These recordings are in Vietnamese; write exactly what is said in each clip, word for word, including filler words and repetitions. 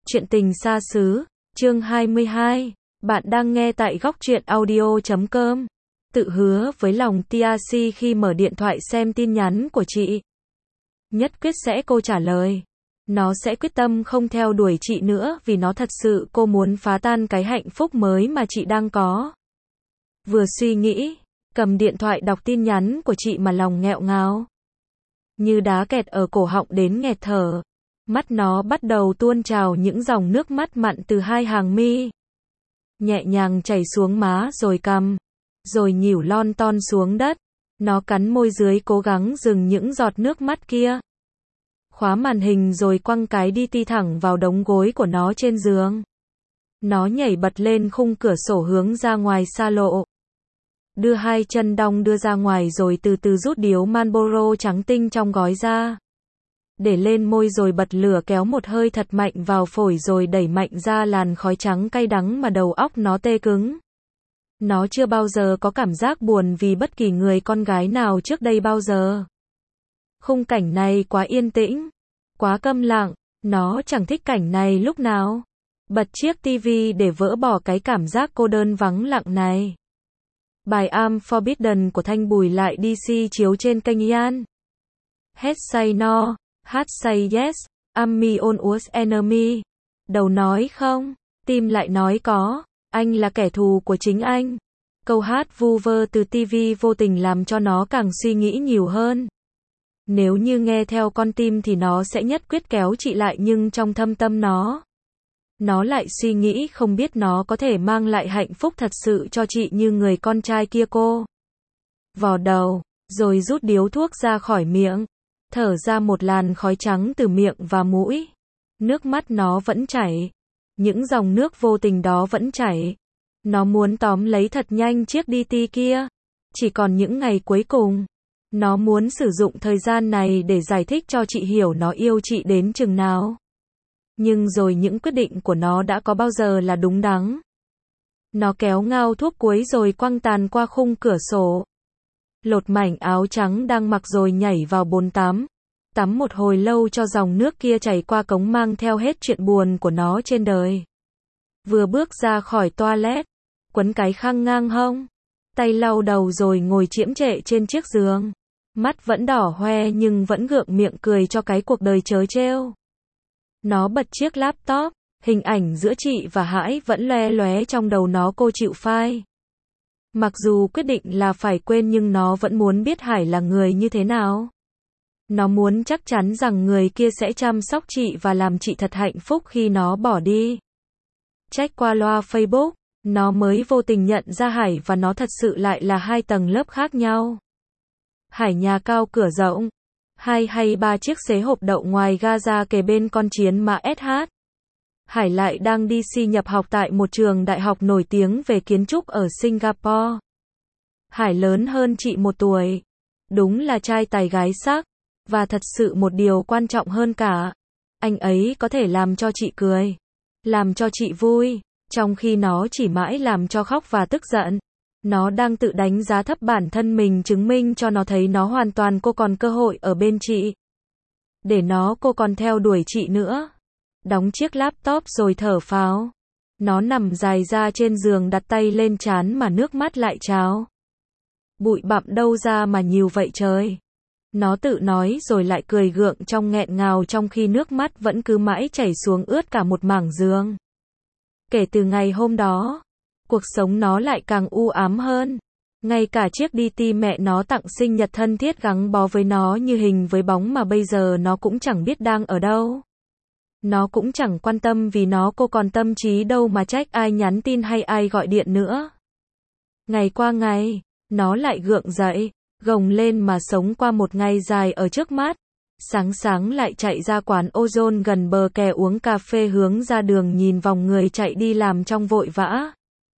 Chuyện tình xa xứ, chương hai mươi hai. Bạn đang nghe tại góc truyện audio chấm com. Tự hứa với lòng tê rờ xê khi mở điện thoại xem tin nhắn của chị. Nhất quyết sẽ cô trả lời. Nó sẽ quyết tâm không theo đuổi chị nữa vì nó thật sự cô muốn phá tan cái hạnh phúc mới mà chị đang có. Vừa suy nghĩ, cầm điện thoại đọc tin nhắn của chị mà lòng nghẹo ngào. Như đá kẹt ở cổ họng đến nghẹt thở. Mắt nó bắt đầu tuôn trào những dòng nước mắt mặn từ hai hàng mi. Nhẹ nhàng chảy xuống má rồi cằm, rồi nhỉu lon ton xuống đất. Nó cắn môi dưới cố gắng dừng những giọt nước mắt kia. Khóa màn hình rồi quăng cái đi ti thẳng vào đống gối của nó trên giường. Nó nhảy bật lên khung cửa sổ hướng ra ngoài xa lộ. Đưa hai chân đong đưa ra ngoài rồi từ từ rút điếu Marlboro trắng tinh trong gói ra. Để lên môi rồi bật lửa kéo một hơi thật mạnh vào phổi rồi đẩy mạnh ra làn khói trắng cay đắng mà đầu óc nó tê cứng. Nó chưa bao giờ có cảm giác buồn vì bất kỳ người con gái nào trước đây bao giờ. Khung cảnh này quá yên tĩnh, quá câm lặng, nó chẳng thích cảnh này lúc nào. Bật chiếc tivi để vỡ bỏ cái cảm giác cô đơn vắng lặng này. Bài I'm Forbidden của Thanh Bùi lại đê xê chiếu trên kênh Yan. Head say no, heart say yes, I'm my own worst enemy. Đầu nói không, tim lại nói có, anh là kẻ thù của chính anh. Câu hát vu vơ từ tivi vô tình làm cho nó càng suy nghĩ nhiều hơn. Nếu như nghe theo con tim thì nó sẽ nhất quyết kéo chị lại, nhưng trong thâm tâm nó, nó lại suy nghĩ không biết nó có thể mang lại hạnh phúc thật sự cho chị như người con trai kia. Cô vò đầu, rồi rút điếu thuốc ra khỏi miệng, thở ra một làn khói trắng từ miệng và mũi. Nước mắt nó vẫn chảy, những dòng nước vô tình đó vẫn chảy. Nó muốn tóm lấy thật nhanh chiếc đê tê kia. Chỉ còn những ngày cuối cùng. Nó muốn sử dụng thời gian này để giải thích cho chị hiểu nó yêu chị đến chừng nào. Nhưng rồi những quyết định của nó đã có bao giờ là đúng đắn. Nó kéo ngao thuốc cuối rồi quăng tàn qua khung cửa sổ. Lột mảnh áo trắng đang mặc rồi nhảy vào bồn tắm. Tắm một hồi lâu cho dòng nước kia chảy qua cống mang theo hết chuyện buồn của nó trên đời. Vừa bước ra khỏi toilet, quấn cái khăn ngang hông, tay lau đầu rồi ngồi chiễm trệ trên chiếc giường. Mắt vẫn đỏ hoe nhưng vẫn gượng miệng cười cho cái cuộc đời trớ trêu. Nó bật chiếc laptop, hình ảnh giữa chị và Hải vẫn loe loé trong đầu nó. Cô chịu phai. Mặc dù quyết định là phải quên nhưng nó vẫn muốn biết Hải là người như thế nào. Nó muốn chắc chắn rằng người kia sẽ chăm sóc chị và làm chị thật hạnh phúc khi nó bỏ đi. Check qua loa Facebook, nó mới vô tình nhận ra Hải và nó thật sự lại là hai tầng lớp khác nhau. Hải nhà cao cửa rộng, hai hay ba chiếc xế hộp đậu ngoài Gaza kề bên con chiến mã ét hát. Hải lại đang đi si nhập học tại một trường đại học nổi tiếng về kiến trúc ở Singapore. Hải lớn hơn chị một tuổi. Đúng là trai tài gái sắc. Và thật sự một điều quan trọng hơn cả, anh ấy có thể làm cho chị cười, làm cho chị vui, trong khi nó chỉ mãi làm cho khóc và tức giận. Nó đang tự đánh giá thấp bản thân mình, chứng minh cho nó thấy nó hoàn toàn cô còn cơ hội ở bên chị. Để nó cô còn theo đuổi chị nữa. Đóng chiếc laptop rồi thở phào. Nó nằm dài ra trên giường đặt tay lên trán mà nước mắt lại trào. Bụi bặm đâu ra mà nhiều vậy trời. Nó tự nói rồi lại cười gượng trong nghẹn ngào trong khi nước mắt vẫn cứ mãi chảy xuống ướt cả một mảng giường. Kể từ ngày hôm đó, cuộc sống nó lại càng u ám hơn. Ngay cả chiếc đê tê mẹ nó tặng sinh nhật thân thiết gắn bó với nó như hình với bóng mà bây giờ nó cũng chẳng biết đang ở đâu. Nó cũng chẳng quan tâm vì nó cô còn tâm trí đâu mà trách ai nhắn tin hay ai gọi điện nữa. Ngày qua ngày, nó lại gượng dậy, gồng lên mà sống qua một ngày dài ở trước mắt. Sáng sáng lại chạy ra quán Ozone gần bờ kè uống cà phê, hướng ra đường nhìn vòng người chạy đi làm trong vội vã.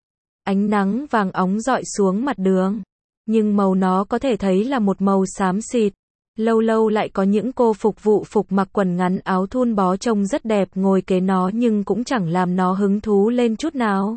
Ánh nắng vàng óng rọi xuống mặt đường, nhưng màu nó có thể thấy là một màu xám xịt. Lâu lâu lại có những cô phục vụ phục mặc quần ngắn áo thun bó trông rất đẹp ngồi kế nó nhưng cũng chẳng làm nó hứng thú lên chút nào.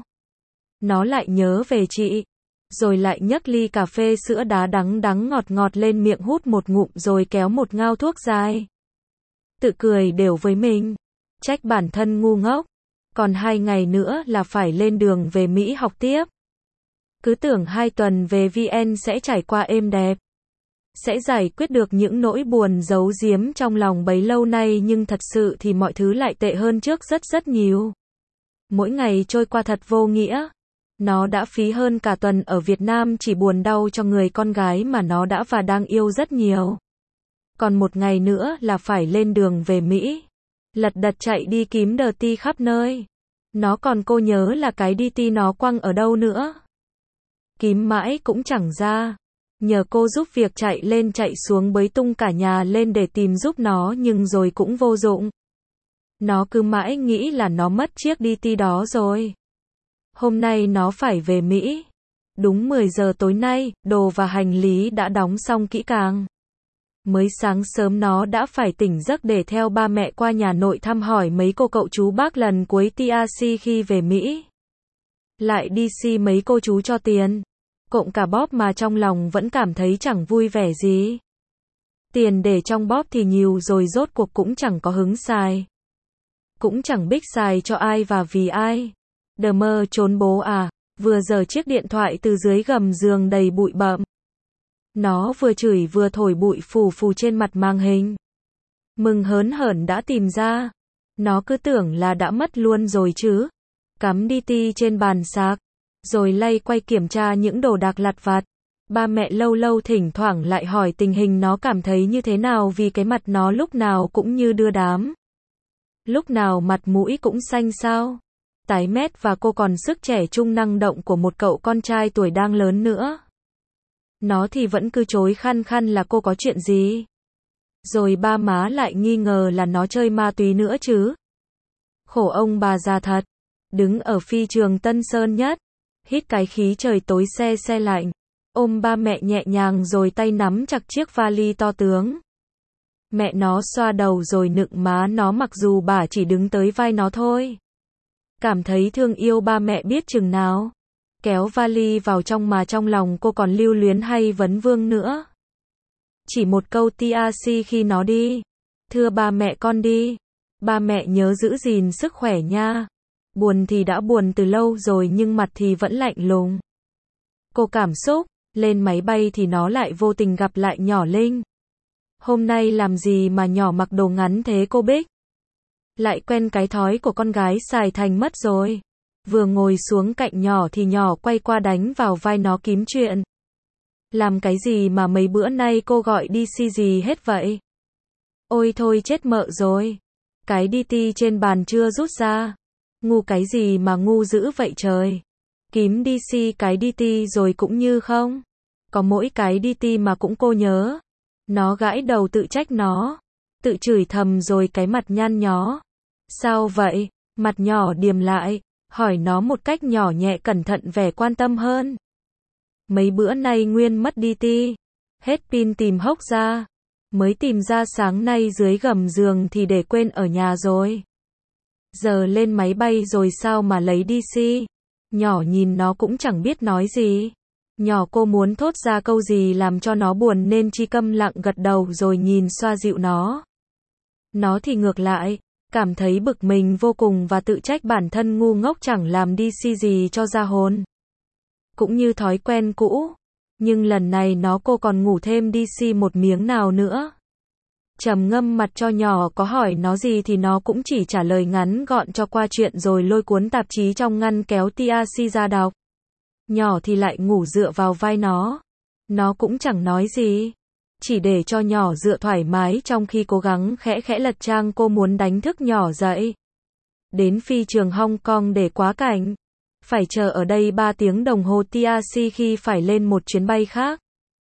Nó lại nhớ về chị. Rồi lại nhấc ly cà phê sữa đá đắng đắng ngọt ngọt lên miệng hút một ngụm rồi kéo một ngao thuốc dài. Tự cười đều với mình. Trách bản thân ngu ngốc. Còn hai ngày nữa là phải lên đường về Mỹ học tiếp. Cứ tưởng hai tuần về vê en sẽ trải qua êm đẹp. Sẽ giải quyết được những nỗi buồn giấu giếm trong lòng bấy lâu nay, nhưng thật sự thì mọi thứ lại tệ hơn trước rất rất nhiều. Mỗi ngày trôi qua thật vô nghĩa. Nó đã phí hơn cả tuần ở Việt Nam chỉ buồn đau cho người con gái mà nó đã và đang yêu rất nhiều. Còn một ngày nữa là phải lên đường về Mỹ. Lật đật chạy đi kiếm đờ ti khắp nơi. Nó còn cô nhớ là cái đê tê nó quăng ở đâu nữa. Kiếm mãi cũng chẳng ra. Nhờ cô giúp việc chạy lên chạy xuống bới tung cả nhà lên để tìm giúp nó, nhưng rồi cũng vô dụng. Nó cứ mãi nghĩ là nó mất chiếc đê tê đó rồi. Hôm nay nó phải về Mỹ. Đúng mười giờ tối nay, đồ và hành lý đã đóng xong kỹ càng. Mới sáng sớm nó đã phải tỉnh giấc để theo ba mẹ qua nhà nội thăm hỏi mấy cô cậu chú bác lần cuối tê a xê khi về Mỹ. Lại đi xi mấy cô chú cho tiền. Cộng cả bóp mà trong lòng vẫn cảm thấy chẳng vui vẻ gì. Tiền để trong bóp thì nhiều rồi, rốt cuộc cũng chẳng có hứng xài. Cũng chẳng biết xài cho ai và vì ai. Đờ mơ trốn bố à. Vừa giở chiếc điện thoại từ dưới gầm giường đầy bụi bặm. Nó vừa chửi vừa thổi bụi phù phù trên mặt màn hình. Mừng hớn hởn đã tìm ra. Nó cứ tưởng là đã mất luôn rồi chứ. Cắm đê tê trên bàn sạc. Rồi lay quay kiểm tra những đồ đạc lặt vặt. Ba mẹ lâu lâu thỉnh thoảng lại hỏi tình hình nó cảm thấy như thế nào, vì cái mặt nó lúc nào cũng như đưa đám. Lúc nào mặt mũi cũng xanh xao, tái mét, và cô còn sức trẻ trung năng động của một cậu con trai tuổi đang lớn nữa. Nó thì vẫn cứ chối khăn khăn là cô có chuyện gì. Rồi ba má lại nghi ngờ là nó chơi ma túy nữa chứ. Khổ ông bà già thật. Đứng ở phi trường Tân Sơn Nhất, hít cái khí trời tối se se lạnh, ôm ba mẹ nhẹ nhàng rồi tay nắm chặt chiếc vali to tướng. Mẹ nó xoa đầu rồi nựng má nó, mặc dù bà chỉ đứng tới vai nó thôi. Cảm thấy thương yêu ba mẹ biết chừng nào. Kéo vali vào trong mà trong lòng cô còn lưu luyến hay vấn vương nữa. Chỉ một câu tê a xê khi nó đi. Thưa ba mẹ con đi. Ba mẹ nhớ giữ gìn sức khỏe nha. Buồn thì đã buồn từ lâu rồi nhưng mặt thì vẫn lạnh lùng. Cô cảm xúc, lên máy bay thì nó lại vô tình gặp lại nhỏ Linh. Hôm nay làm gì mà nhỏ mặc đồ ngắn thế cô Bích? Lại quen cái thói của con gái xài thành mất rồi. Vừa ngồi xuống cạnh nhỏ thì nhỏ quay qua đánh vào vai nó kiếm chuyện. Làm cái gì mà mấy bữa nay cô gọi đi xi gì hết vậy? Ôi thôi chết mợ rồi. Cái đê tê trên bàn chưa rút ra. Ngu cái gì mà ngu dữ vậy trời. Kiếm đi xi cái đê tê rồi cũng như không. Có mỗi cái đê tê mà cũng cô nhớ. Nó gãi đầu tự trách nó. Tự chửi thầm rồi cái mặt nhăn nhó. Sao vậy? Mặt nhỏ điềm lại. Hỏi nó một cách nhỏ nhẹ cẩn thận, vẻ quan tâm hơn. Mấy bữa nay Nguyên mất đê tê. Hết pin tìm hốc ra. Mới tìm ra sáng nay dưới gầm giường thì để quên ở nhà rồi. Giờ lên máy bay rồi sao mà lấy đi xi? Nhỏ nhìn nó cũng chẳng biết nói gì. Nhỏ cô muốn thốt ra câu gì làm cho nó buồn nên chỉ câm lặng gật đầu rồi nhìn xoa dịu nó. Nó thì ngược lại, cảm thấy bực mình vô cùng và tự trách bản thân ngu ngốc chẳng làm đi xi gì cho ra hồn. Cũng như thói quen cũ. Nhưng lần này nó cô còn ngủ thêm đi xi một miếng nào nữa. Trầm ngâm mặt cho nhỏ có hỏi nó gì thì nó cũng chỉ trả lời ngắn gọn cho qua chuyện rồi lôi cuốn tạp chí trong ngăn kéo tê a xê ra đọc. Nhỏ thì lại ngủ dựa vào vai nó. Nó cũng chẳng nói gì. Chỉ để cho nhỏ dựa thoải mái trong khi cố gắng khẽ khẽ lật trang. Cô muốn đánh thức nhỏ dậy. Đến phi trường Hong Kong để quá cảnh. Phải chờ ở đây ba tiếng đồng hồ tê a xê khi phải lên một chuyến bay khác.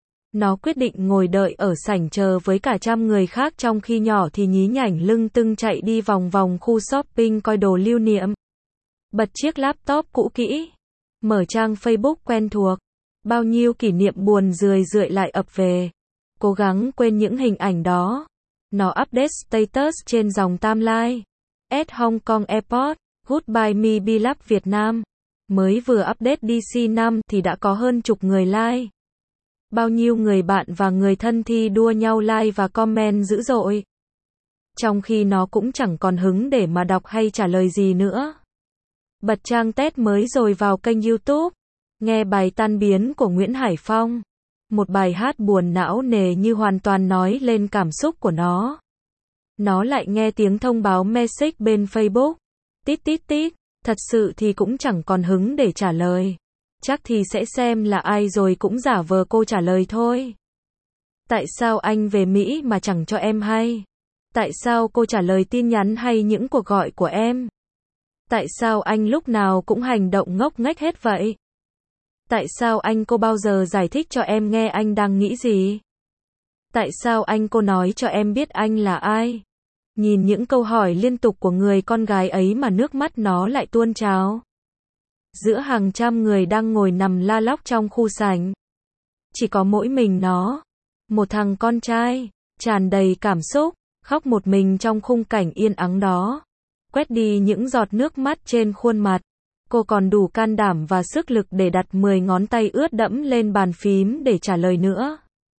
Nó quyết định ngồi đợi ở sảnh chờ với cả trăm người khác, trong khi nhỏ thì nhí nhảnh lưng tưng chạy đi vòng vòng khu shopping coi đồ lưu niệm. Bật chiếc laptop cũ kỹ. Mở trang Facebook quen thuộc. Bao nhiêu kỷ niệm buồn rười rượi lại ập về. Cố gắng quên những hình ảnh đó. Nó update status trên dòng timeline. At Hong Kong Airport. Goodbye me beloved Việt Nam. Mới vừa update đê xê năm thì đã có hơn chục người like. Bao nhiêu người bạn và người thân thi đua nhau like và comment dữ dội. trong khi nó cũng chẳng còn hứng để mà đọc hay trả lời gì nữa. Bật trang test mới rồi vào kênh YouTube, nghe bài Tan biến của Nguyễn Hải Phong. Một bài hát buồn não nề như hoàn toàn nói lên cảm xúc của nó. Nó lại nghe tiếng thông báo message bên Facebook. Tít tít tít, thật sự thì cũng chẳng còn hứng để trả lời. Chắc thì sẽ xem là ai rồi cũng giả vờ cô trả lời thôi. Tại sao anh về Mỹ mà chẳng cho em hay? Tại sao cô trả lời tin nhắn hay những cuộc gọi của em? Tại sao anh lúc nào cũng hành động ngốc nghếch hết vậy? Tại sao anh cô bao giờ giải thích cho em nghe anh đang nghĩ gì? Tại sao anh cô nói cho em biết anh là ai? Nhìn những câu hỏi liên tục của người con gái ấy mà nước mắt nó lại tuôn trào. Giữa hàng trăm người đang ngồi nằm la lóc trong khu sảnh, chỉ có mỗi mình nó, một thằng con trai, tràn đầy cảm xúc, khóc một mình trong khung cảnh yên ắng đó. Quét đi những giọt nước mắt trên khuôn mặt, cô còn đủ can đảm và sức lực để đặt mười ngón tay ướt đẫm lên bàn phím để trả lời nữa.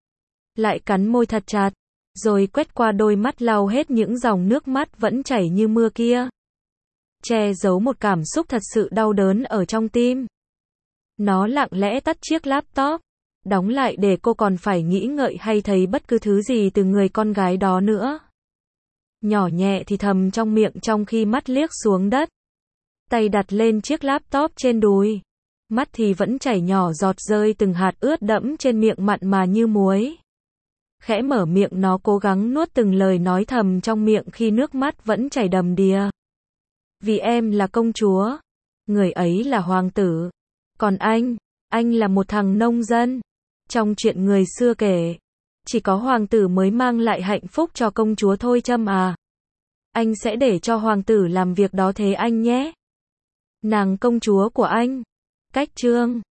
Lại cắn môi thật chặt, rồi quét qua đôi mắt lau hết những dòng nước mắt vẫn chảy như mưa kia. Che giấu một cảm xúc thật sự đau đớn ở trong tim. Nó lặng lẽ tắt chiếc laptop, đóng lại để cô còn phải nghĩ ngợi hay thấy bất cứ thứ gì từ người con gái đó nữa. Nhỏ nhẹ thì thầm trong miệng trong khi mắt liếc xuống đất. Tay đặt lên chiếc laptop trên đùi. Mắt thì vẫn chảy nhỏ giọt rơi từng hạt ướt đẫm trên miệng mặn mà như muối. Khẽ mở miệng nó cố gắng nuốt từng lời nói thầm trong miệng khi nước mắt vẫn chảy đầm đìa. Vì em là công chúa, người ấy là hoàng tử. Còn anh, anh là một thằng nông dân. Trong chuyện người xưa kể, chỉ có hoàng tử mới mang lại hạnh phúc cho công chúa thôi Trâm à. Anh sẽ để cho hoàng tử làm việc đó thế anh nhé. Nàng công chúa của anh. Cách chương